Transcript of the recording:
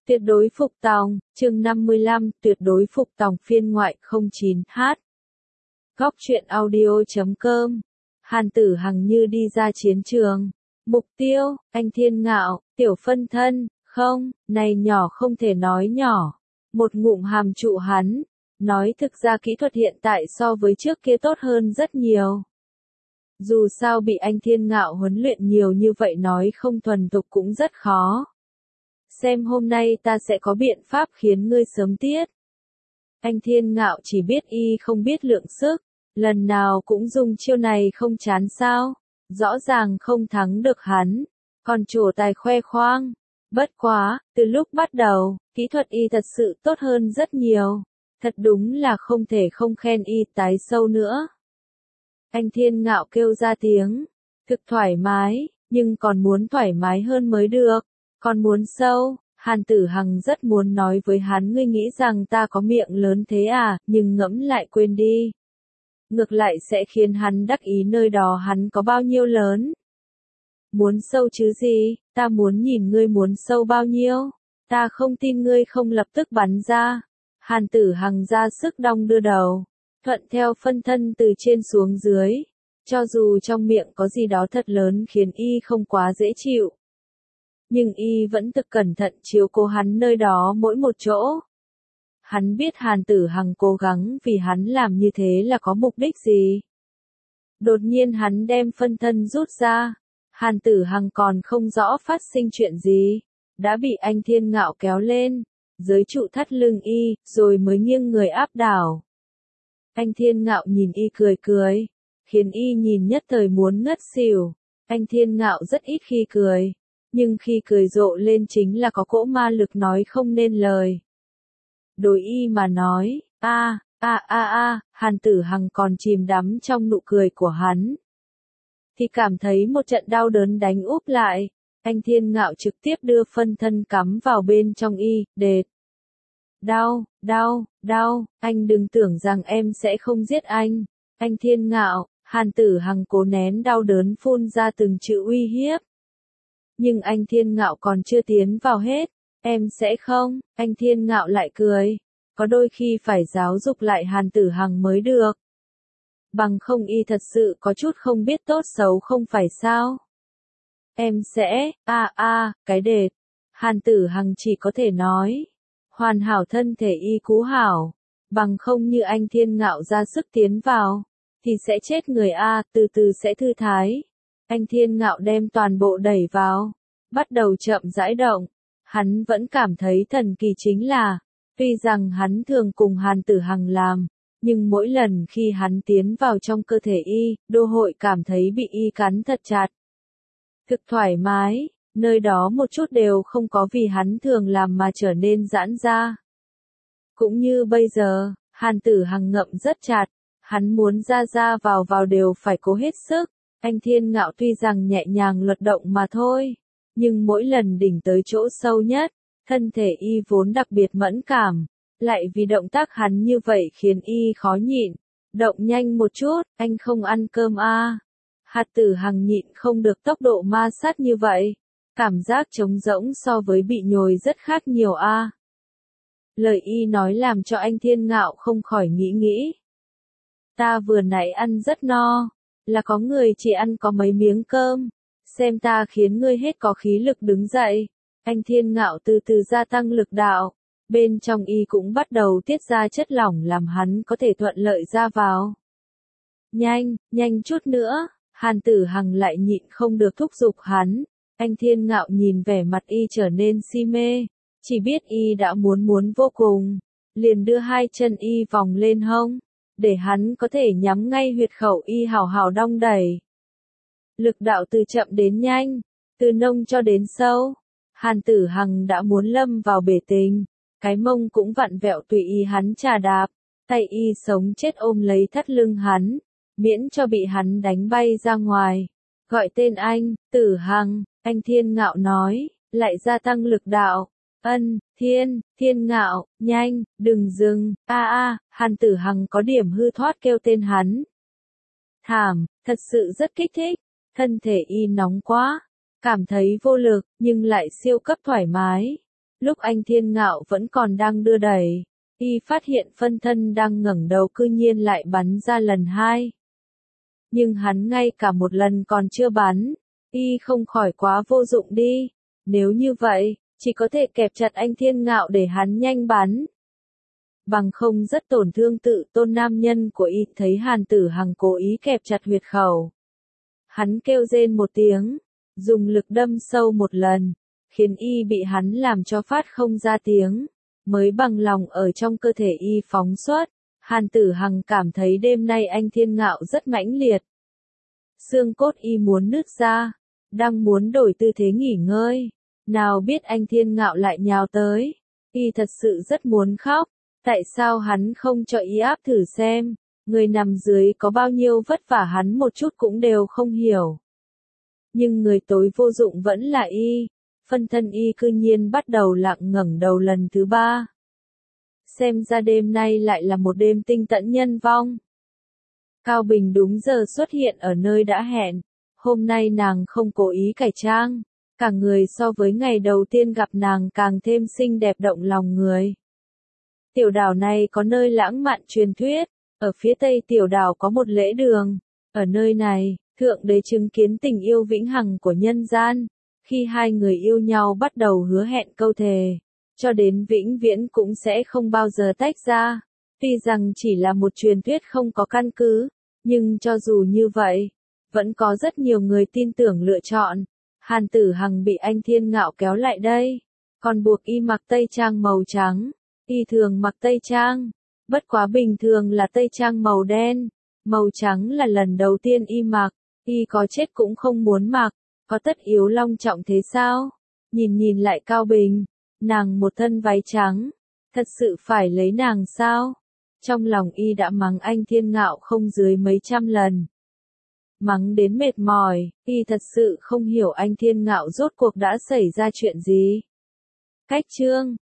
Tuyệt đối phục tòng, chương 55, tuyệt đối phục tòng phiên ngoại 09h. Góc truyện audio.com. Hàn Tử Hằng như đi ra chiến trường. Mục tiêu, anh Thiên Ngạo, tiểu phân thân, không, này nhỏ không thể nói nhỏ. Một ngụm hàm trụ hắn. Nói thực ra kỹ thuật hiện tại so với trước kia tốt hơn rất nhiều. Dù sao bị anh Thiên Ngạo huấn luyện nhiều như vậy nói không thuần thục cũng rất khó. Xem hôm nay ta sẽ có biện pháp khiến ngươi sớm tiết. Anh Thiên Ngạo chỉ biết y không biết lượng sức, lần nào cũng dùng chiêu này không chán sao, rõ ràng không thắng được hắn, còn trổ tài khoe khoang. Bất quá, từ lúc bắt đầu, kỹ thuật y thật sự tốt hơn rất nhiều, thật đúng là không thể không khen y tái sâu nữa. Anh Thiên Ngạo kêu ra tiếng, thực thoải mái, nhưng còn muốn thoải mái hơn mới được. Còn muốn sâu, Hàn Tử Hằng rất muốn nói với hắn ngươi nghĩ rằng ta có miệng lớn thế à, nhưng ngẫm lại quên đi. Ngược lại sẽ khiến hắn đắc ý nơi đó hắn có bao nhiêu lớn. Muốn sâu chứ gì, ta muốn nhìn ngươi muốn sâu bao nhiêu, ta không tin ngươi không lập tức bắn ra. Hàn Tử Hằng ra sức đong đưa đầu, thuận theo phân thân từ trên xuống dưới, cho dù trong miệng có gì đó thật lớn khiến y không quá dễ chịu. Nhưng y vẫn thực cẩn thận chiếu cố hắn nơi đó mỗi một chỗ. Hắn biết Hàn Tử Hằng cố gắng vì hắn làm như thế là có mục đích gì. Đột nhiên hắn đem phân thân rút ra. Hàn Tử Hằng còn không rõ phát sinh chuyện gì. Đã bị anh Thiên Ngạo kéo lên. Dưới trụ thắt lưng y, rồi mới nghiêng người áp đảo. Anh Thiên Ngạo nhìn y cười cười. Khiến y nhìn nhất thời muốn ngất xỉu. Anh Thiên Ngạo rất ít khi cười. Nhưng khi cười rộ lên chính là có cỗ ma lực nói không nên lời. Đối y mà nói, Hàn Tử Hằng còn chìm đắm trong nụ cười của hắn. Thì cảm thấy một trận đau đớn đánh úp lại, anh Thiên Ngạo trực tiếp đưa phân thân cắm vào bên trong y, đệt. Đau, anh đừng tưởng rằng em sẽ không giết anh. Anh Thiên Ngạo, Hàn Tử Hằng cố nén đau đớn phun ra từng chữ uy hiếp. Nhưng anh Thiên Ngạo còn chưa tiến vào hết, em sẽ không, anh Thiên Ngạo lại cười, có đôi khi phải giáo dục lại Hàn Tử Hằng mới được. Bằng không y thật sự có chút không biết tốt xấu không phải sao. Em sẽ, cái đệt, Hàn Tử Hằng chỉ có thể nói, hoàn hảo thân thể y cú hảo, bằng không như anh Thiên Ngạo ra sức tiến vào, thì sẽ chết người từ từ sẽ thư thái. Anh Thiên Ngạo đem toàn bộ đẩy vào, bắt đầu chậm rãi động. Hắn vẫn cảm thấy thần kỳ chính là, tuy rằng hắn thường cùng Hàn Tử Hằng làm, nhưng mỗi lần khi hắn tiến vào trong cơ thể y, đô hội cảm thấy bị y cắn thật chặt. Thực thoải mái, nơi đó một chút đều không có vì hắn thường làm mà trở nên giãn ra. Cũng như bây giờ, Hàn Tử Hằng ngậm rất chặt, hắn muốn ra vào đều phải cố hết sức. Anh Thiên Ngạo tuy rằng nhẹ nhàng luật động mà thôi, nhưng mỗi lần đỉnh tới chỗ sâu nhất, thân thể y vốn đặc biệt mẫn cảm, lại vì động tác hắn như vậy khiến y khó nhịn. Động nhanh một chút, anh không ăn cơm Hàn Tử Hằng nhịn không được tốc độ ma sát như vậy, cảm giác trống rỗng so với bị nhồi rất khác nhiều Lời y nói làm cho anh Thiên Ngạo không khỏi nghĩ. Ta vừa nãy ăn rất no. Là có người chỉ ăn có mấy miếng cơm, xem ta khiến ngươi hết có khí lực đứng dậy. Anh Thiên Ngạo từ từ gia tăng lực đạo, bên trong y cũng bắt đầu tiết ra chất lỏng làm hắn có thể thuận lợi ra vào. Nhanh chút nữa, Hàn Tử Hằng lại nhịn không được thúc giục hắn. Anh Thiên Ngạo nhìn vẻ mặt y trở nên si mê, chỉ biết y đã muốn vô cùng, liền đưa hai chân y vòng lên hông, để hắn có thể nhắm ngay huyệt khẩu y hào hào đong đẩy. Lực đạo từ chậm đến nhanh, từ nông cho đến sâu, Hàn Tử Hằng đã muốn lâm vào bể tình, cái mông cũng vặn vẹo tùy ý hắn chà đạp, tay y sống chết ôm lấy thắt lưng hắn, miễn cho bị hắn đánh bay ra ngoài. Gọi tên anh, Tử Hằng, anh Thiên Ngạo nói, lại gia tăng lực đạo. Thiên Ngạo, nhanh, đừng dừng, Hàn Tử Hằng có điểm hư thoát kêu tên hắn. Thảm, thật sự rất kích thích, thân thể y nóng quá, cảm thấy vô lực, nhưng lại siêu cấp thoải mái. Lúc anh Thiên Ngạo vẫn còn đang đưa đẩy, y phát hiện phân thân đang ngẩng đầu cư nhiên lại bắn ra lần hai. Nhưng hắn ngay cả một lần còn chưa bắn, y không khỏi quá vô dụng đi. Nếu như vậy, chỉ có thể kẹp chặt anh Thiên Ngạo để hắn nhanh bắn. Bằng không rất tổn thương tự tôn nam nhân của y. Thấy Hàn Tử Hằng cố ý kẹp chặt huyệt khẩu, hắn kêu rên một tiếng, dùng lực đâm sâu một lần, khiến y bị hắn làm cho phát không ra tiếng, mới bằng lòng ở trong cơ thể y phóng xuất. Hàn Tử Hằng cảm thấy đêm nay anh Thiên Ngạo rất mãnh liệt. Xương cốt y muốn nứt ra, đang muốn đổi tư thế nghỉ ngơi, nào biết anh Thiên Ngạo lại nhào tới. Y thật sự rất muốn khóc, tại sao hắn không cho y áp thử xem, người nằm dưới có bao nhiêu vất vả hắn một chút cũng đều không hiểu. Nhưng người tối vô dụng vẫn là y, phân thân y cư nhiên bắt đầu lặng ngẩng đầu lần thứ ba. Xem ra đêm nay lại là một đêm tinh tẫn nhân vong. Cao Bình đúng giờ xuất hiện ở nơi đã hẹn, hôm nay nàng không cố ý cải trang, cả người so với ngày đầu tiên gặp nàng càng thêm xinh đẹp động lòng người. Tiểu đảo này có nơi lãng mạn truyền thuyết, ở phía tây tiểu đảo có một lễ đường, ở nơi này, Thượng Đế chứng kiến tình yêu vĩnh hằng của nhân gian, khi hai người yêu nhau bắt đầu hứa hẹn câu thề, cho đến vĩnh viễn cũng sẽ không bao giờ tách ra. Tuy rằng chỉ là một truyền thuyết không có căn cứ, nhưng cho dù như vậy, vẫn có rất nhiều người tin tưởng lựa chọn. Hàn Tử Hằng bị anh Thiên Ngạo kéo lại đây, còn buộc y mặc tây trang màu trắng. Y thường mặc tây trang, bất quá bình thường là tây trang màu đen, màu trắng là lần đầu tiên y mặc, y có chết cũng không muốn mặc, có tất yếu long trọng thế sao? Nhìn lại Cao Bình, nàng một thân váy trắng, thật sự phải lấy nàng sao? Trong lòng y đã mắng anh Thiên Ngạo không dưới mấy trăm lần. Mắng đến mệt mỏi, y thật sự không hiểu anh Thiên Ngạo rốt cuộc đã xảy ra chuyện gì. Cách chương